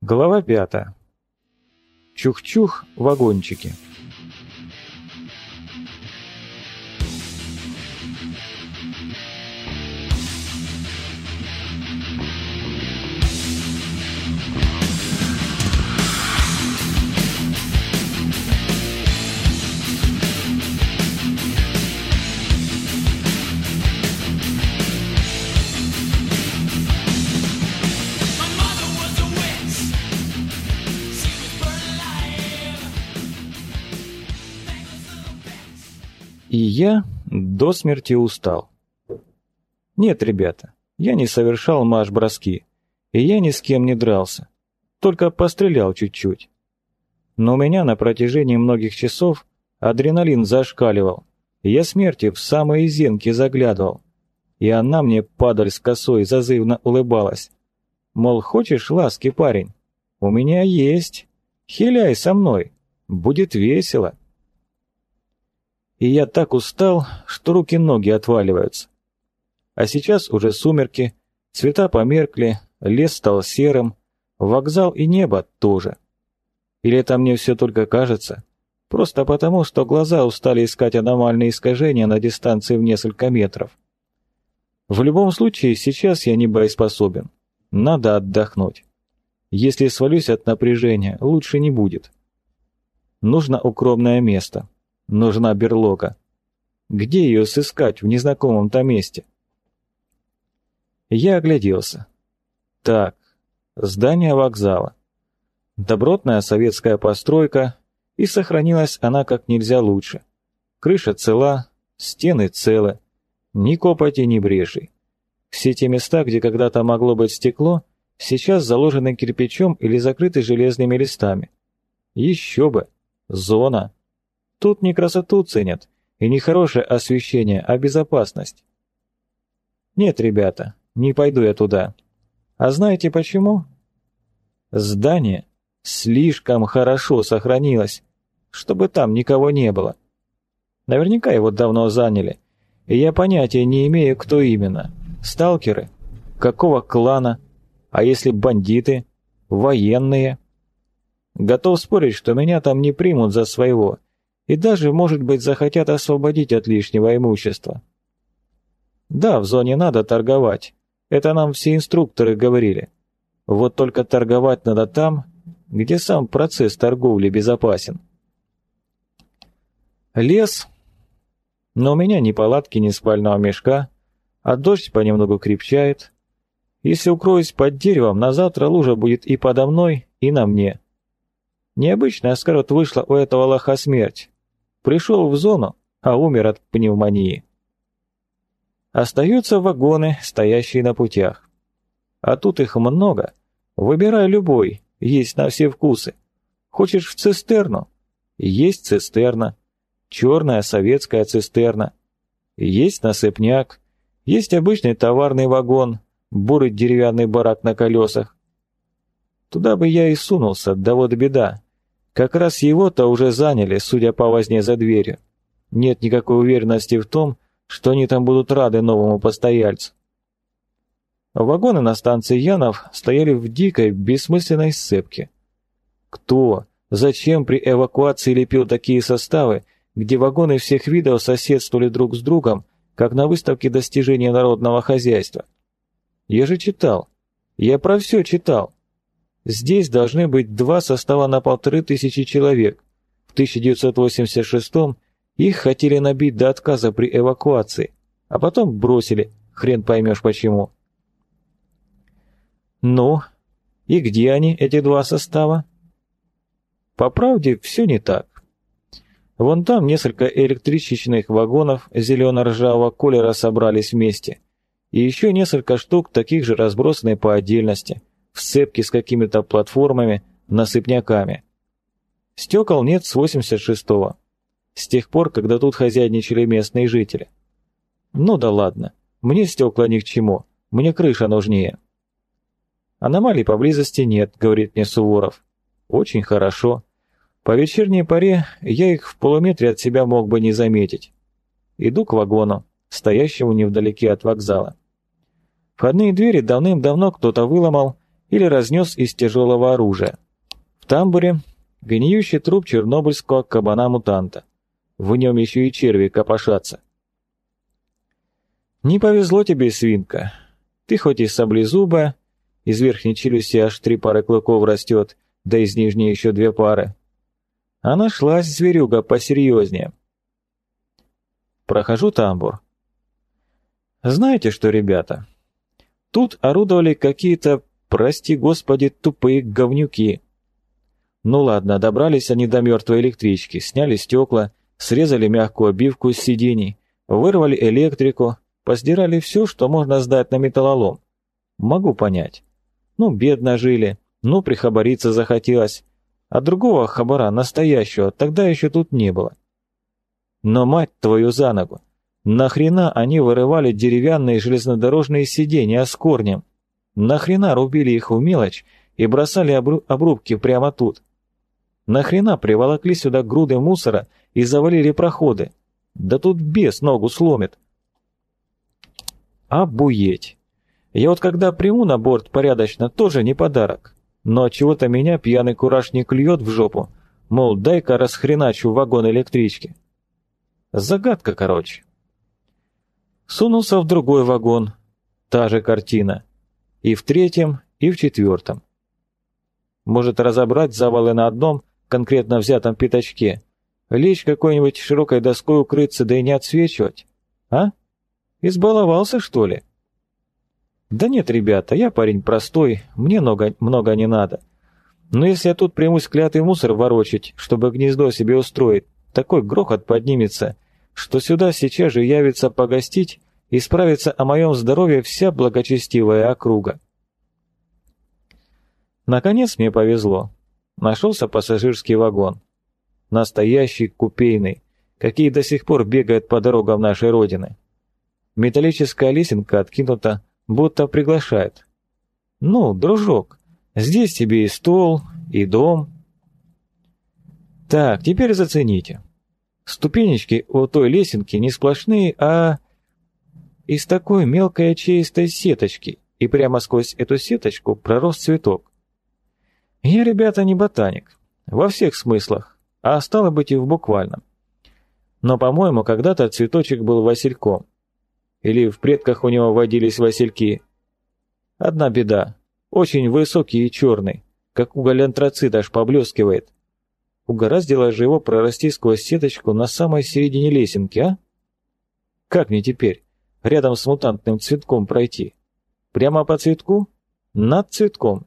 Глава 5. Чух-чух, вагончики. И я до смерти устал. Нет, ребята, я не совершал марш-броски, и я ни с кем не дрался, только пострелял чуть-чуть. Но у меня на протяжении многих часов адреналин зашкаливал, и я смерти в самые зенки заглядывал, и она мне, падаль с косой, зазывно улыбалась. Мол, хочешь ласки, парень? У меня есть. Хиляй со мной, будет весело. И я так устал, что руки-ноги отваливаются. А сейчас уже сумерки, цвета померкли, лес стал серым, вокзал и небо тоже. Или это мне все только кажется? Просто потому, что глаза устали искать аномальные искажения на дистанции в несколько метров. В любом случае, сейчас я не боеспособен. Надо отдохнуть. Если свалюсь от напряжения, лучше не будет. Нужно укромное место. Нужна берлога. Где ее сыскать в незнакомом-то месте? Я огляделся. Так, здание вокзала. Добротная советская постройка, и сохранилась она как нельзя лучше. Крыша цела, стены целы, ни копоти, ни брешей. Все те места, где когда-то могло быть стекло, сейчас заложены кирпичом или закрыты железными листами. Еще бы! Зона! Тут не красоту ценят, и не хорошее освещение, а безопасность. Нет, ребята, не пойду я туда. А знаете почему? Здание слишком хорошо сохранилось, чтобы там никого не было. Наверняка его давно заняли, и я понятия не имею, кто именно. Сталкеры? Какого клана? А если бандиты? Военные? Готов спорить, что меня там не примут за своего, и даже, может быть, захотят освободить от лишнего имущества. Да, в зоне надо торговать, это нам все инструкторы говорили. Вот только торговать надо там, где сам процесс торговли безопасен. Лес. Но у меня ни палатки, ни спального мешка, а дождь понемногу крепчает. Если укроюсь под деревом, на завтра лужа будет и подо мной, и на мне. Необычная, скажут, вышла у этого лоха смерть. Пришел в зону, а умер от пневмонии. Остаются вагоны, стоящие на путях. А тут их много. Выбирай любой, есть на все вкусы. Хочешь в цистерну? Есть цистерна. Черная советская цистерна. Есть насыпняк. Есть обычный товарный вагон, бурый деревянный барак на колесах. Туда бы я и сунулся, да вот беда. Как раз его-то уже заняли, судя по возне за дверью. Нет никакой уверенности в том, что они там будут рады новому постояльцу. Вагоны на станции Янов стояли в дикой, бессмысленной сцепке. Кто, зачем при эвакуации лепил такие составы, где вагоны всех видов соседствовали друг с другом, как на выставке достижений народного хозяйства? Я же читал. Я про все читал. Здесь должны быть два состава на 1500 человек. В 1986-м их хотели набить до отказа при эвакуации, а потом бросили, хрен поймешь почему. Ну, и где они, эти два состава? По правде, все не так. Вон там несколько электричечных вагонов зелено-ржавого колера собрались вместе, и еще несколько штук таких же разбросаны по отдельности, в сцепке с какими-то платформами, насыпняками. Стекол нет с 86-го, с тех пор, когда тут хозяйничали местные жители. Ну да ладно, мне стекла ни к чему, мне крыша нужнее. Аномалий поблизости нет, говорит мне Суворов. Очень хорошо. По вечерней поре я их в полуметре от себя мог бы не заметить. Иду к вагону, стоящему невдалеке от вокзала. Входные двери давным-давно кто-то выломал, или разнес из тяжелого оружия. В тамбуре гниющий труп чернобыльского кабана-мутанта. В нем еще и черви копошатся. Не повезло тебе, свинка. Ты хоть и саблезубая, из верхней челюсти аж 3 пары клыков растет, да из нижней еще 2 пары. А нашлась зверюга посерьезнее. Прохожу тамбур. Знаете что, ребята? Тут орудовали какие-то, прости господи, тупые говнюки. Ну ладно, добрались они до мертвой электрички, сняли стекла, срезали мягкую обивку с сидений, вырвали электрику, посдирали все, что можно сдать на металлолом. Могу понять. Ну, бедно жили, ну, прихабариться захотелось. А другого хабара, настоящего, тогда еще тут не было. Но мать твою за ногу! Нахрена они вырывали деревянные железнодорожные сиденья с корнем? Нахрена рубили их в мелочь и бросали обрубки прямо тут? Нахрена приволокли сюда груды мусора и завалили проходы? Да тут бес ногу сломит. Обуеть! Я вот когда приму на борт порядочно, тоже не подарок. Но чего-то меня пьяный кураж не клюет в жопу, мол, дай-ка расхреначу вагон электрички. Загадка, короче. Сунулся в другой вагон. Та же картина. И в 3-м, и в 4-м. Может разобрать завалы на одном, конкретно взятом пятачке, лечь какой-нибудь широкой доской укрыться, да и не отсвечивать? А? Избаловался, что ли? Да нет, ребята, я парень простой, мне много не надо. Но если я тут примусь клятый мусор ворочать, чтобы гнездо себе устроить, такой грохот поднимется, что сюда сейчас же явится погостить и справится о моем здоровье вся благочестивая округа. Наконец мне повезло. Нашелся пассажирский вагон. Настоящий купейный, какие до сих пор бегают по дорогам нашей родины. Металлическая лесенка откинута, будто приглашает. Ну, дружок, здесь тебе и стол, и дом. Так, теперь зацените. Ступенечки у той лесенки не сплошные, а из такой мелкой ячеистой сеточки, и прямо сквозь эту сеточку пророс цветок. Я, ребята, не ботаник, во всех смыслах, а стало быть и в буквальном. Но, по-моему, когда-то цветочек был васильком. Или в предках у него водились васильки. Одна беда, очень высокий и черный, как уголь антрацита аж поблескивает. Угораздило же его прорасти сквозь сеточку на самой середине лесенки, а? Как мне теперь рядом с мутантным цветком пройти? Прямо по цветку? Над цветком?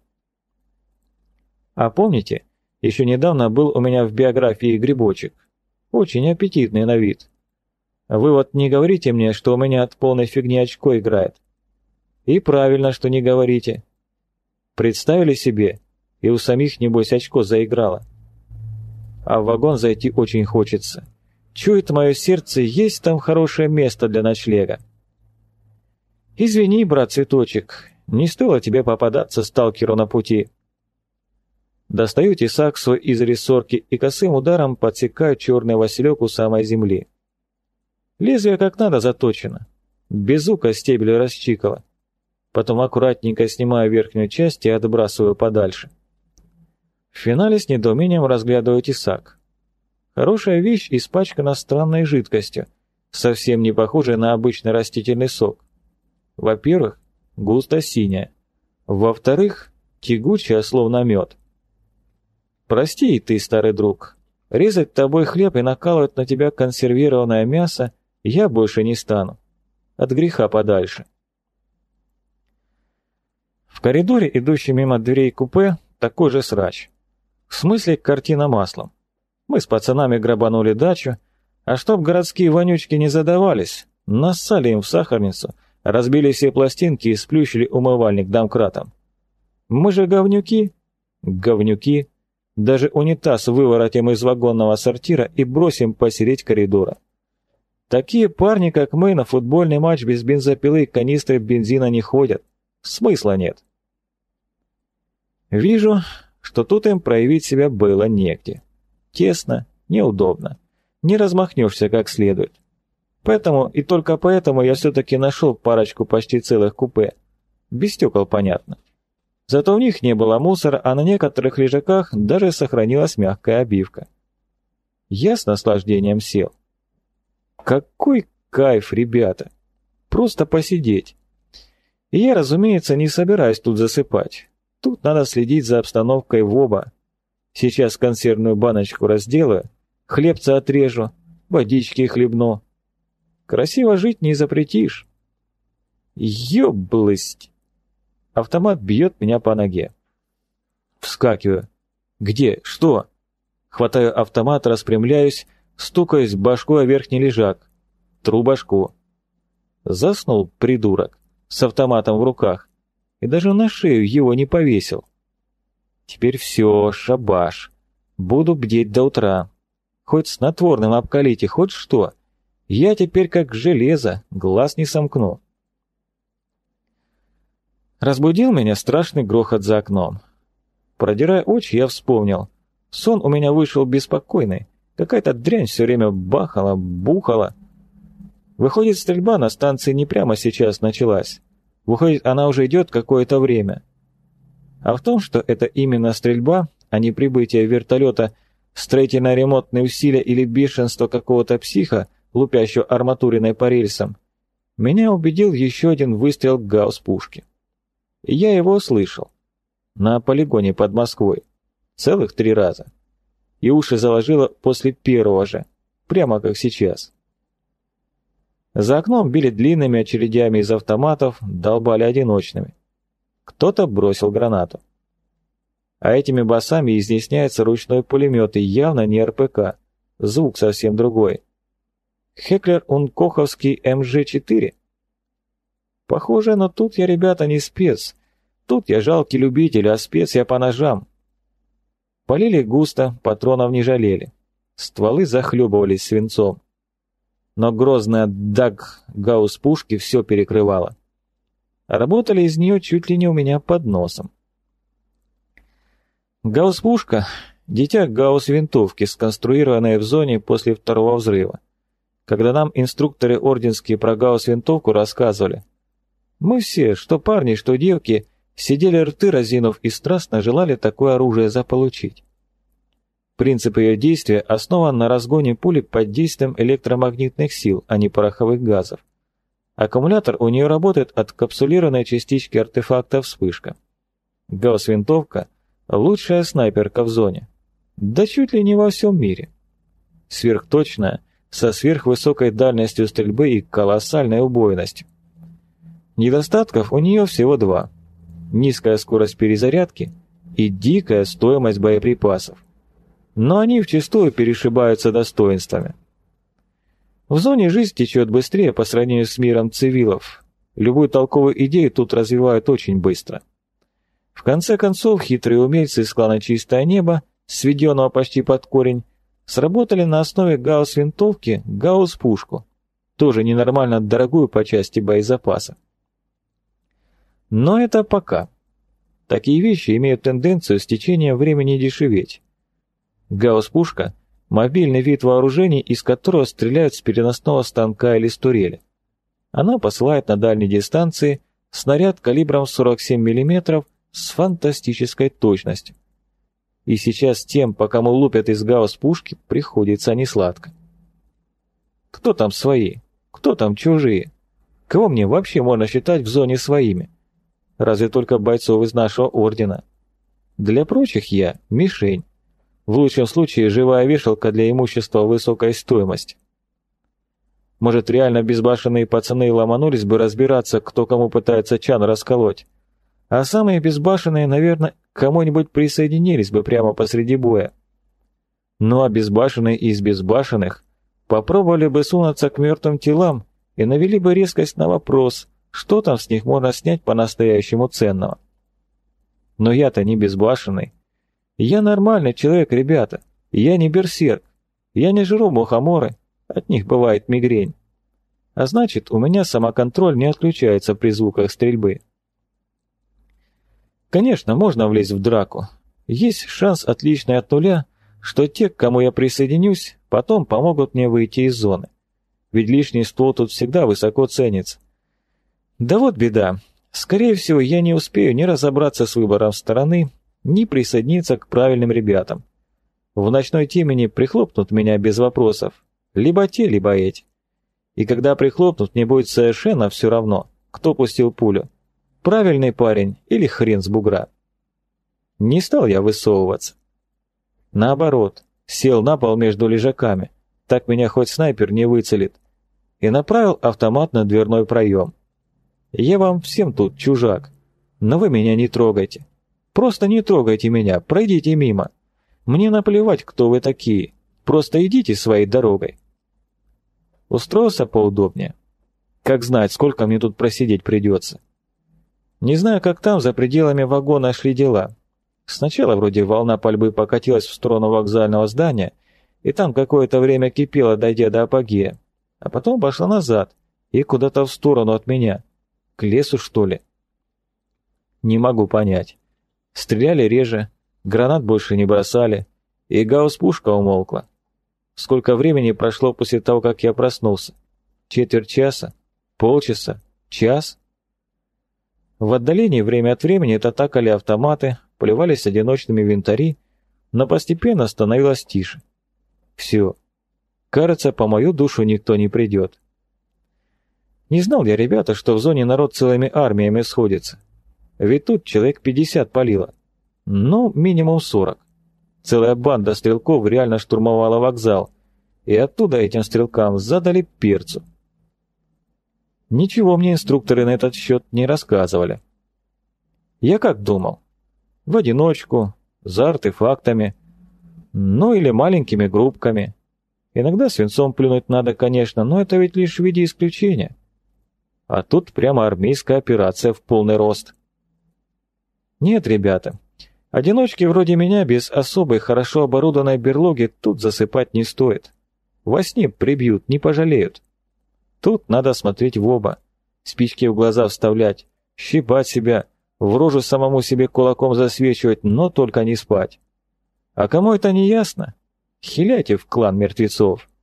А помните, еще недавно был у меня в биографии грибочек. Очень аппетитный на вид. Вы вот не говорите мне, что у меня от полной фигни очко играет. И правильно, что не говорите. Представили себе, и у самих, небось, очко заиграло. А в вагон зайти очень хочется. Чует мое сердце, есть там хорошее место для ночлега. Извини, брат Цветочек, не стоило тебе попадаться сталкеру на пути. Достаю тесак свой из рессорки и косым ударом подсекаю черный василек у самой земли. Лезвие как надо заточено. Без ука стебель расчикало. Потом аккуратненько снимаю верхнюю часть и отбрасываю подальше. В финале с недоумением разглядываю тесак. Хорошая вещь испачкана странной жидкостью, совсем не похожей на обычный растительный сок. Во-первых, густо синяя. Во-вторых, тягучая, словно мед. Прости и ты, старый друг, резать тобой хлеб и накалывать на тебя консервированное мясо я больше не стану. От греха подальше. В коридоре, идущем мимо дверей купе, такой же срач. В смысле, картина маслом. Мы с пацанами грабанули дачу, а чтоб городские вонючки не задавались, нассали им в сахарницу, разбили все пластинки и сплющили умывальник домкратом. Мы же говнюки? Говнюки. Даже унитаз выворотим из вагонного сортира и бросим посередь коридора. Такие парни, как мы, на футбольный матч без бензопилы и канистры бензина не ходят. Смысла нет. Вижу, что тут им проявить себя было негде. Тесно, неудобно. Не размахнешься как следует. Поэтому и только поэтому я все-таки нашел парочку почти целых купе. Без стекол, понятно. Зато в них не было мусора, а на некоторых лежаках даже сохранилась мягкая обивка. Я с наслаждением сел. Какой кайф, ребята! Просто посидеть. И я, разумеется, не собираюсь тут засыпать. Тут надо следить за обстановкой в оба. Сейчас консервную баночку разделаю, хлебца отрежу, водички хлебну. Красиво жить не запретишь. Ёблысть! Автомат бьет меня по ноге. Вскакиваю. Где? Что? Хватаю автомат, распрямляюсь, стукаюсь башкой о верхний лежак. Тру башку. Заснул, придурок, с автоматом в руках. И даже на шею его не повесил. Теперь все, шабаш. Буду бдеть до утра. Хоть снотворным обкалите, хоть что. Я теперь как железо, глаз не сомкну. Разбудил меня страшный грохот за окном. Продирая очи, я вспомнил. Сон у меня вышел беспокойный. Какая-то дрянь все время бахала, бухала. Выходит, стрельба на станции не прямо сейчас началась. Выходит, она уже идет какое-то время. А в том, что это именно стрельба, а не прибытие вертолета, строительно-ремонтные усилия или бешенство какого-то психа, лупящего арматуриной по рельсам, меня убедил еще один выстрел гаусс-пушки. И я его услышал. На полигоне под Москвой. Целых 3 раза. И уши заложило после первого же. Прямо как сейчас. За окном били длинными очередями из автоматов, долбали одиночными. Кто-то бросил гранату. А этими басами изъясняется ручной пулемет, и явно не РПК. Звук совсем другой. Хеклер-Ункоховский МЖ-4? Похоже, но тут я, ребята, не спец. Тут я жалкий любитель, а спец я по ножам. Полили густо, патронов не жалели. Стволы захлебывались свинцом. Но грозная гаусс-пушки все перекрывала. Работали из нее чуть ли не у меня под носом. Гаусс-пушка — дитя гаусс-винтовки, сконструированная в зоне после второго взрыва. Когда нам инструкторы орденские про гаусс-винтовку рассказывали, мы все, что парни, что девки, сидели рты разинув и страстно желали такое оружие заполучить. Принцип ее действия основан на разгоне пули под действием электромагнитных сил, а не пороховых газов. Аккумулятор у нее работает от капсулированной частички артефакта «Вспышка». Гаусс-винтовка – лучшая снайперка в зоне. Да чуть ли не во всем мире. Сверхточная, со сверхвысокой дальностью стрельбы и колоссальной убойностью. Недостатков у нее всего 2. Низкая скорость перезарядки и дикая стоимость боеприпасов. Но они вчастую перешибаются достоинствами. В зоне жизнь течет быстрее по сравнению с миром цивилов. Любую толковую идею тут развивают очень быстро. В конце концов, хитрые умельцы из клана «Чистое небо», сведенного почти под корень, сработали на основе гаусс-винтовки гаусс-пушку, тоже ненормально дорогую по части боезапаса. Но это пока. Такие вещи имеют тенденцию с течением времени дешеветь. Гаусс-пушка – мобильный вид вооружений, из которого стреляют с переносного станка или с турели. Она посылает на дальней дистанции снаряд калибром 47 мм с фантастической точностью. И сейчас тем, по кому лупят из гаусс-пушки, приходится несладко. Кто там свои? Кто там чужие? Кого мне вообще можно считать в зоне своими? Разве только бойцов из нашего ордена. Для прочих я – мишень. В лучшем случае живая вешалка для имущества высокой стоимости. Может, реально безбашенные пацаны ломанулись бы разбираться, кто кому пытается чан расколоть. А самые безбашенные, наверное, к кому-нибудь присоединились бы прямо посреди боя. Ну а безбашенные из безбашенных попробовали бы сунуться к мертвым телам и навели бы резкость на вопрос, что там с них можно снять по-настоящему ценного. Но я-то не безбашенный. Я нормальный человек, ребята. Я не берсерк. Я не жру мухоморы. От них бывает мигрень. А значит, у меня самоконтроль не отключается при звуках стрельбы. Конечно, можно влезть в драку. Есть шанс отличный от нуля, что те, к кому я присоединюсь, потом помогут мне выйти из зоны. Ведь лишний ствол тут всегда высоко ценится. Да вот беда. Скорее всего, я не успею ни разобраться с выбором стороны, ни присоединиться к правильным ребятам. В ночной темени прихлопнут меня без вопросов, либо те, либо эти. И когда прихлопнут, мне будет совершенно все равно, кто пустил пулю. Правильный парень или хрен с бугра. Не стал я высовываться. Наоборот, сел на пол между лежаками, так меня хоть снайпер не выцелит, и направил автомат на дверной проем. Я вам всем тут чужак, но вы меня не трогайте. Просто не трогайте меня, пройдите мимо. Мне наплевать, кто вы такие, просто идите своей дорогой. Устроился поудобнее. Как знать, сколько мне тут просидеть придется. Не знаю, как там за пределами вагона шли дела. Сначала вроде волна пальбы покатилась в сторону вокзального здания, и там какое-то время кипело, дойдя до апогея, а потом пошла назад и куда-то в сторону от меня. К лесу, что ли? Не могу понять. Стреляли реже, гранат больше не бросали, и гаусс-пушка умолкла. Сколько времени прошло после того, как я проснулся? Четверть часа? Полчаса? Час? В отдалении время от времени татакали автоматы, поливались одиночными винтари, но постепенно становилось тише. Все. Кажется, по мою душу никто не придет. Не знал я, ребята, что в зоне народ целыми армиями сходится. Ведь тут человек 50 палило. Ну, минимум 40. Целая банда стрелков реально штурмовала вокзал, и оттуда этим стрелкам задали перцу. Ничего мне инструкторы на этот счет не рассказывали. Я как думал? В одиночку, за артефактами, ну или маленькими группками. Иногда свинцом плюнуть надо, конечно, но это ведь лишь в виде исключения. А тут прямо армейская операция в полный рост. Нет, ребята, одиночки вроде меня без особой хорошо оборудованной берлоги тут засыпать не стоит. Во сне прибьют, не пожалеют. Тут надо смотреть в оба, спички в глаза вставлять, щипать себя, в рожу самому себе кулаком засвечивать, но только не спать. А кому это не ясно? Хиляйте в клан мертвецов.